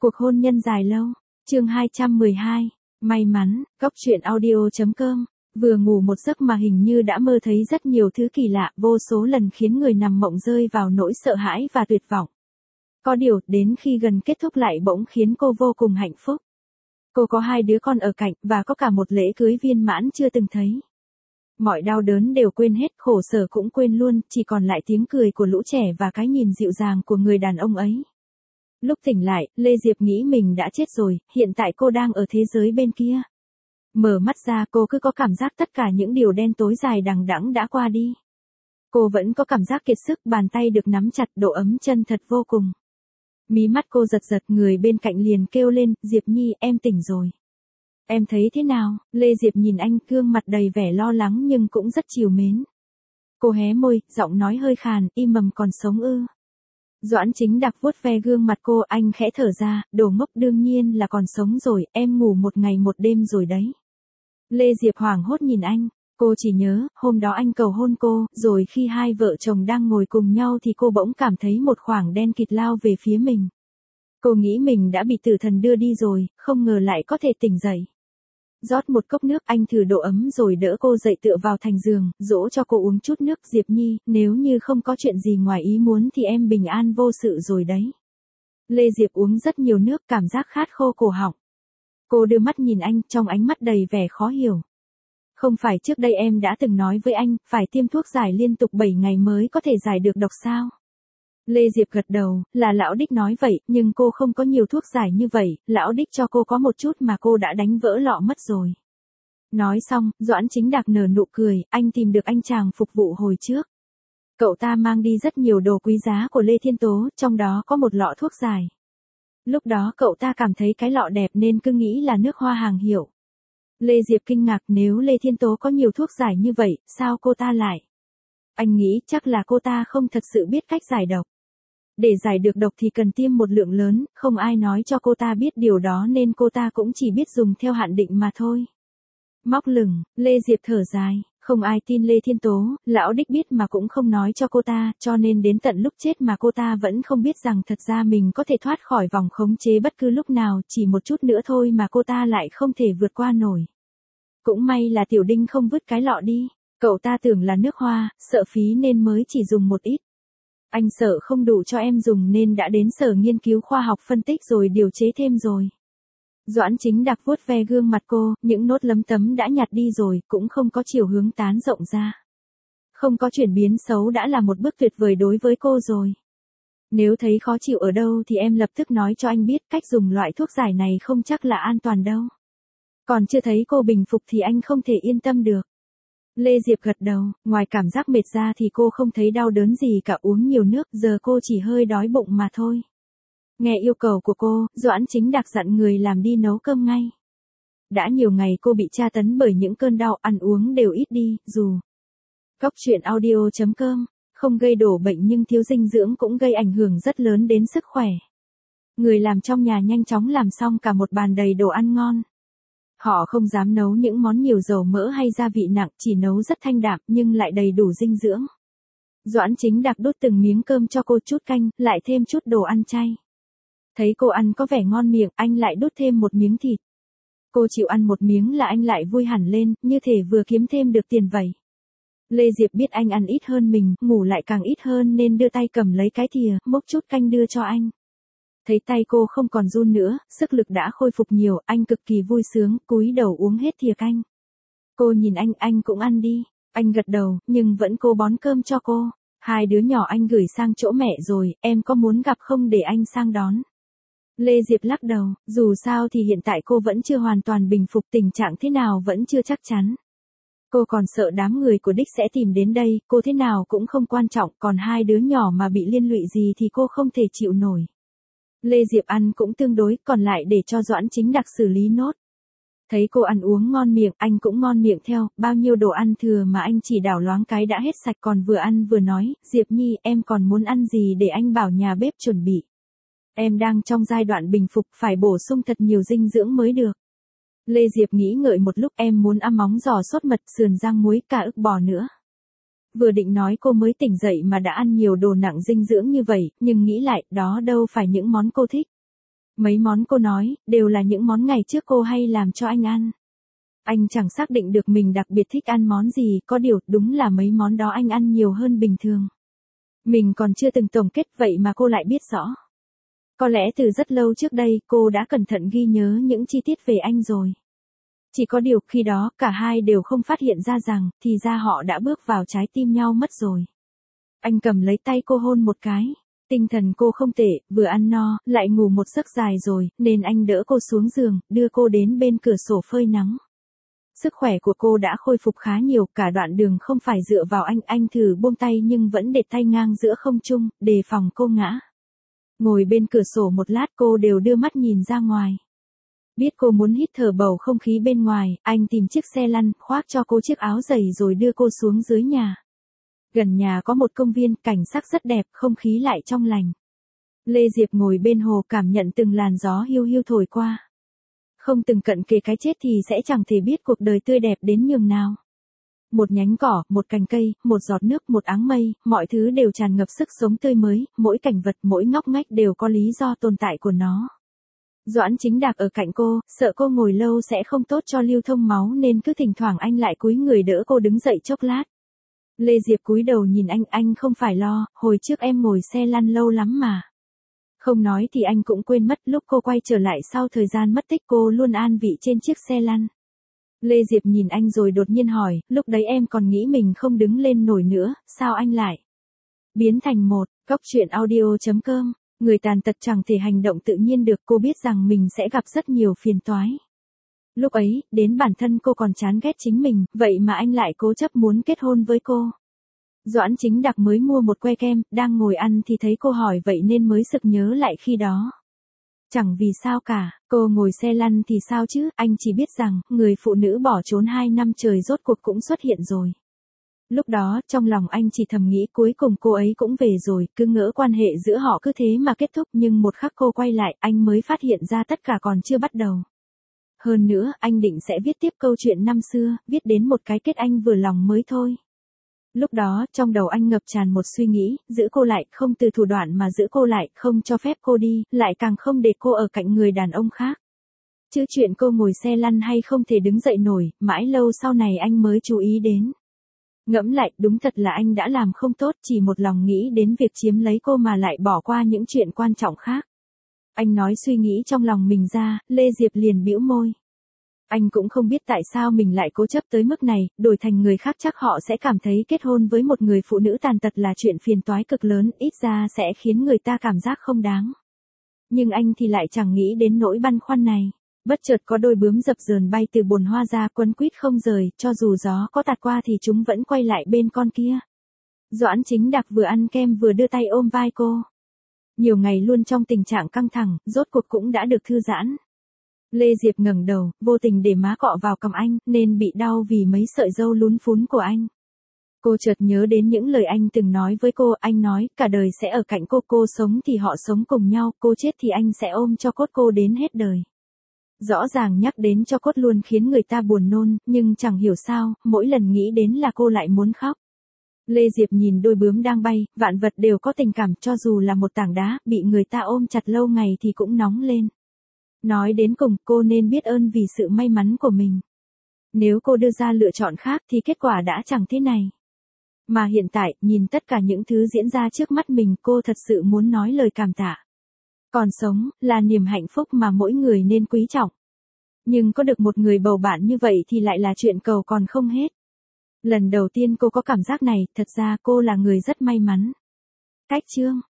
Cuộc hôn nhân dài lâu. Chương 212. May mắn. Góc truyện audio.com. Vừa ngủ một giấc mà hình như đã mơ thấy rất nhiều thứ kỳ lạ, vô số lần khiến người nằm mộng rơi vào nỗi sợ hãi và tuyệt vọng. Có điều, đến khi gần kết thúc lại bỗng khiến cô vô cùng hạnh phúc. Cô có 2 đứa con ở cạnh, và có cả một lễ cưới viên mãn chưa từng thấy. Mọi đau đớn đều quên hết, khổ sở cũng quên luôn, chỉ còn lại tiếng cười của lũ trẻ và cái nhìn dịu dàng của người đàn ông ấy. Lúc tỉnh lại, Lê Diệp nghĩ mình đã chết rồi, hiện tại cô đang ở thế giới bên kia. Mở mắt ra cô cứ có cảm giác tất cả những điều đen tối dài đằng đẵng đã qua đi. Cô vẫn có cảm giác kiệt sức, bàn tay được nắm chặt, độ ấm chân thật vô cùng. Mí mắt cô giật giật, người bên cạnh liền kêu lên, Diệp Nhi, em tỉnh rồi. Em thấy thế nào? Lê Diệp nhìn anh, gương mặt đầy vẻ lo lắng nhưng cũng rất trìu mến. Cô hé môi, giọng nói hơi khàn, im mầm còn sống ư? Doãn Chính Đạc vuốt ve gương mặt cô, anh khẽ thở ra, đồ ngốc, đương nhiên là còn sống rồi, em ngủ 1 ngày 1 đêm rồi đấy. Lê Diệp hoảng hốt nhìn anh, cô chỉ nhớ, hôm đó anh cầu hôn cô, rồi khi hai vợ chồng đang ngồi cùng nhau thì cô bỗng cảm thấy một khoảng đen kịt lao về phía mình. Cô nghĩ mình đã bị tử thần đưa đi rồi, không ngờ lại có thể tỉnh dậy. Rót một cốc nước, anh thử độ ấm rồi đỡ cô dậy tựa vào thành giường, dỗ cho cô uống chút nước. Diệp Nhi, nếu như không có chuyện gì ngoài ý muốn thì em bình an vô sự rồi đấy. Lê Diệp uống rất nhiều nước, cảm giác khát khô cổ họng. Cô đưa mắt nhìn anh, trong ánh mắt đầy vẻ khó hiểu. Không phải trước đây em đã từng nói với anh, phải tiêm thuốc giải liên tục 7 ngày mới có thể giải được độc sao? Lê Diệp gật đầu, là lão đích nói vậy, nhưng cô không có nhiều thuốc giải như vậy, lão đích cho cô có một chút mà cô đã đánh vỡ lọ mất rồi. Nói xong, Doãn Chính Đạc nở nụ cười, anh tìm được anh chàng phục vụ hồi trước. Cậu ta mang đi rất nhiều đồ quý giá của Lê Thiên Tố, trong đó có một lọ thuốc giải. Lúc đó cậu ta cảm thấy cái lọ đẹp nên cứ nghĩ là nước hoa hàng hiệu. Lê Diệp kinh ngạc, nếu Lê Thiên Tố có nhiều thuốc giải như vậy, sao cô ta lại? Anh nghĩ chắc là cô ta không thật sự biết cách giải độc. Để giải được độc thì cần tiêm một lượng lớn, không ai nói cho cô ta biết điều đó nên cô ta cũng chỉ biết dùng theo hạn định mà thôi. Móc lửng, Lê Diệp thở dài, không ai tin Lê Thiên Tố, lão đích biết mà cũng không nói cho cô ta, cho nên đến tận lúc chết mà cô ta vẫn không biết rằng thật ra mình có thể thoát khỏi vòng khống chế bất cứ lúc nào, chỉ một chút nữa thôi mà cô ta lại không thể vượt qua nổi. Cũng may là Tiểu Đinh không vứt cái lọ đi, cậu ta tưởng là nước hoa, sợ phí nên mới chỉ dùng một ít. Anh sợ không đủ cho em dùng nên đã đến sở nghiên cứu khoa học phân tích rồi điều chế thêm rồi. Doãn Chính Đạc vuốt ve gương mặt cô, những nốt lấm tấm đã nhạt đi rồi, cũng không có chiều hướng tán rộng ra. Không có chuyển biến xấu đã là một bước tuyệt vời đối với cô rồi. Nếu thấy khó chịu ở đâu thì em lập tức nói cho anh biết, cách dùng loại thuốc giải này không chắc là an toàn đâu. Còn chưa thấy cô bình phục thì anh không thể yên tâm được. Lê Diệp gật đầu, ngoài cảm giác mệt ra thì cô không thấy đau đớn gì cả, uống nhiều nước, giờ cô chỉ hơi đói bụng mà thôi. Nghe yêu cầu của cô, Doãn Chính Đạc dặn người làm đi nấu cơm ngay. Đã nhiều ngày cô bị tra tấn bởi những cơn đau, ăn uống đều ít đi, dù Góc truyện audio.com không gây đổ bệnh nhưng thiếu dinh dưỡng cũng gây ảnh hưởng rất lớn đến sức khỏe. Người làm trong nhà nhanh chóng làm xong cả một bàn đầy đồ ăn ngon. Họ không dám nấu những món nhiều dầu mỡ hay gia vị nặng, chỉ nấu rất thanh đạm nhưng lại đầy đủ dinh dưỡng. Doãn Chính Đạc đút từng miếng cơm cho cô, chút canh, lại thêm chút đồ ăn chay. Thấy cô ăn có vẻ ngon miệng, anh lại đút thêm một miếng thịt. Cô chịu ăn một miếng là anh lại vui hẳn lên, như thể vừa kiếm thêm được tiền vậy. Lê Diệp biết anh ăn ít hơn mình, ngủ lại càng ít hơn nên đưa tay cầm lấy cái thìa, múc chút canh đưa cho anh. Thấy tay cô không còn run nữa, sức lực đã khôi phục nhiều, anh cực kỳ vui sướng, cúi đầu uống hết thìa canh. Cô nhìn anh cũng ăn đi. Anh gật đầu, nhưng vẫn cố bón cơm cho cô. 2 đứa nhỏ anh gửi sang chỗ mẹ rồi, em có muốn gặp không để anh sang đón? Lê Diệp lắc đầu, dù sao thì hiện tại cô vẫn chưa hoàn toàn bình phục, tình trạng thế nào vẫn chưa chắc chắn. Cô còn sợ đám người của đích sẽ tìm đến đây, cô thế nào cũng không quan trọng, còn 2 đứa nhỏ mà bị liên lụy gì thì cô không thể chịu nổi. Lê Diệp ăn cũng tương đối, còn lại để cho Doãn Chính Đạc xử lý nốt. Thấy cô ăn uống ngon miệng, anh cũng ngon miệng theo, bao nhiêu đồ ăn thừa mà anh chỉ đảo loáng cái đã hết sạch, còn vừa ăn vừa nói, Diệp Nhi, em còn muốn ăn gì để anh bảo nhà bếp chuẩn bị. Em đang trong giai đoạn bình phục, phải bổ sung thật nhiều dinh dưỡng mới được. Lê Diệp nghĩ ngợi một lúc, em muốn ăn móng giò sốt mật, sườn rang muối, cả ức bò nữa. Vừa định nói cô mới tỉnh dậy mà đã ăn nhiều đồ nặng dinh dưỡng như vậy, nhưng nghĩ lại, đó đâu phải những món cô thích. Mấy món cô nói, đều là những món ngày trước cô hay làm cho anh ăn. Anh chẳng xác định được mình đặc biệt thích ăn món gì, có điều đúng là mấy món đó anh ăn nhiều hơn bình thường. Mình còn chưa từng tổng kết vậy mà cô lại biết rõ. Có lẽ từ rất lâu trước đây cô đã cẩn thận ghi nhớ những chi tiết về anh rồi. Chỉ có điều khi đó cả hai đều không phát hiện ra rằng thì ra họ đã bước vào trái tim nhau mất rồi. Anh cầm lấy tay cô hôn một cái. Tinh thần cô không tệ, vừa ăn no, lại ngủ một giấc dài rồi, nên anh đỡ cô xuống giường, đưa cô đến bên cửa sổ phơi nắng. Sức khỏe của cô đã khôi phục khá nhiều, cả đoạn đường không phải dựa vào anh thử buông tay nhưng vẫn để tay ngang giữa không trung, đề phòng cô ngã. Ngồi bên cửa sổ một lát cô đều đưa mắt nhìn ra ngoài. Biết cô muốn hít thở bầu không khí bên ngoài, anh tìm chiếc xe lăn, khoác cho cô chiếc áo dày rồi đưa cô xuống dưới nhà. Gần nhà có một công viên, cảnh sắc rất đẹp, không khí lại trong lành. Lê Diệp ngồi bên hồ cảm nhận từng làn gió hiu hiu thổi qua. Không từng cận kề cái chết thì sẽ chẳng thể biết cuộc đời tươi đẹp đến nhường nào. Một nhánh cỏ, một cành cây, một giọt nước, một áng mây, mọi thứ đều tràn ngập sức sống tươi mới, mỗi cảnh vật, mỗi ngóc ngách đều có lý do tồn tại của nó. Doãn Chính Đạc ở cạnh cô, sợ cô ngồi lâu sẽ không tốt cho lưu thông máu nên cứ thỉnh thoảng anh lại cúi người đỡ cô đứng dậy chốc lát. Lê Diệp cúi đầu nhìn anh không phải lo, hồi trước em ngồi xe lăn lâu lắm mà. Không nói thì anh cũng quên mất lúc cô quay trở lại sau thời gian mất tích cô luôn an vị trên chiếc xe lăn. Lê Diệp nhìn anh rồi đột nhiên hỏi, lúc đấy em còn nghĩ mình không đứng lên nổi nữa, sao anh lại biến thành một, Cóc Truyện Audio.com, người tàn tật chẳng thể hành động tự nhiên được, cô biết rằng mình sẽ gặp rất nhiều phiền toái. Lúc ấy, đến bản thân cô còn chán ghét chính mình, vậy mà anh lại cố chấp muốn kết hôn với cô. Doãn Chính Đạc mới mua một que kem, đang ngồi ăn thì thấy cô hỏi vậy nên mới sực nhớ lại khi đó. Chẳng vì sao cả, cô ngồi xe lăn thì sao chứ, anh chỉ biết rằng, người phụ nữ bỏ trốn 2 năm trời rốt cuộc cũng xuất hiện rồi. Lúc đó, trong lòng anh chỉ thầm nghĩ cuối cùng cô ấy cũng về rồi, cứ ngỡ quan hệ giữa họ cứ thế mà kết thúc nhưng một khắc cô quay lại, anh mới phát hiện ra tất cả còn chưa bắt đầu. Hơn nữa, anh định sẽ viết tiếp câu chuyện năm xưa, viết đến một cái kết anh vừa lòng mới thôi. Lúc đó, trong đầu anh ngập tràn một suy nghĩ, giữ cô lại, không từ thủ đoạn mà giữ cô lại, không cho phép cô đi, lại càng không để cô ở cạnh người đàn ông khác. Chứ chuyện cô ngồi xe lăn hay không thể đứng dậy nổi, mãi lâu sau này anh mới chú ý đến. Ngẫm lại, đúng thật là anh đã làm không tốt, chỉ một lòng nghĩ đến việc chiếm lấy cô mà lại bỏ qua những chuyện quan trọng khác. Anh nói suy nghĩ trong lòng mình ra, Lê Diệp liền bĩu môi. Anh cũng không biết tại sao mình lại cố chấp tới mức này, đổi thành người khác chắc họ sẽ cảm thấy kết hôn với một người phụ nữ tàn tật là chuyện phiền toái cực lớn, ít ra sẽ khiến người ta cảm giác không đáng. Nhưng anh thì lại chẳng nghĩ đến nỗi băn khoăn này. Bất chợt có đôi bướm dập dờn bay từ bồn hoa ra quấn quýt không rời, cho dù gió có tạt qua thì chúng vẫn quay lại bên con kia. Doãn Chính Đạc vừa ăn kem vừa đưa tay ôm vai cô. Nhiều ngày luôn trong tình trạng căng thẳng, rốt cuộc cũng đã được thư giãn. Lê Diệp ngẩng đầu, vô tình để má cọ vào cằm anh, nên bị đau vì mấy sợi râu lún phún của anh. Cô chợt nhớ đến những lời anh từng nói với cô, anh nói, cả đời sẽ ở cạnh cô sống thì họ sống cùng nhau, cô chết thì anh sẽ ôm cho cốt cô đến hết đời. Rõ ràng nhắc đến cho cốt luôn khiến người ta buồn nôn, nhưng chẳng hiểu sao, mỗi lần nghĩ đến là cô lại muốn khóc. Lê Diệp nhìn đôi bướm đang bay, vạn vật đều có tình cảm, cho dù là một tảng đá, bị người ta ôm chặt lâu ngày thì cũng nóng lên. Nói đến cùng, cô nên biết ơn vì sự may mắn của mình. Nếu cô đưa ra lựa chọn khác thì kết quả đã chẳng thế này. Mà hiện tại, nhìn tất cả những thứ diễn ra trước mắt mình, cô thật sự muốn nói lời cảm tạ. Còn sống, là niềm hạnh phúc mà mỗi người nên quý trọng. Nhưng có được một người bầu bạn như vậy thì lại là chuyện cầu còn không hết. Lần đầu tiên cô có cảm giác này, thật ra cô là người rất may mắn. Cách chương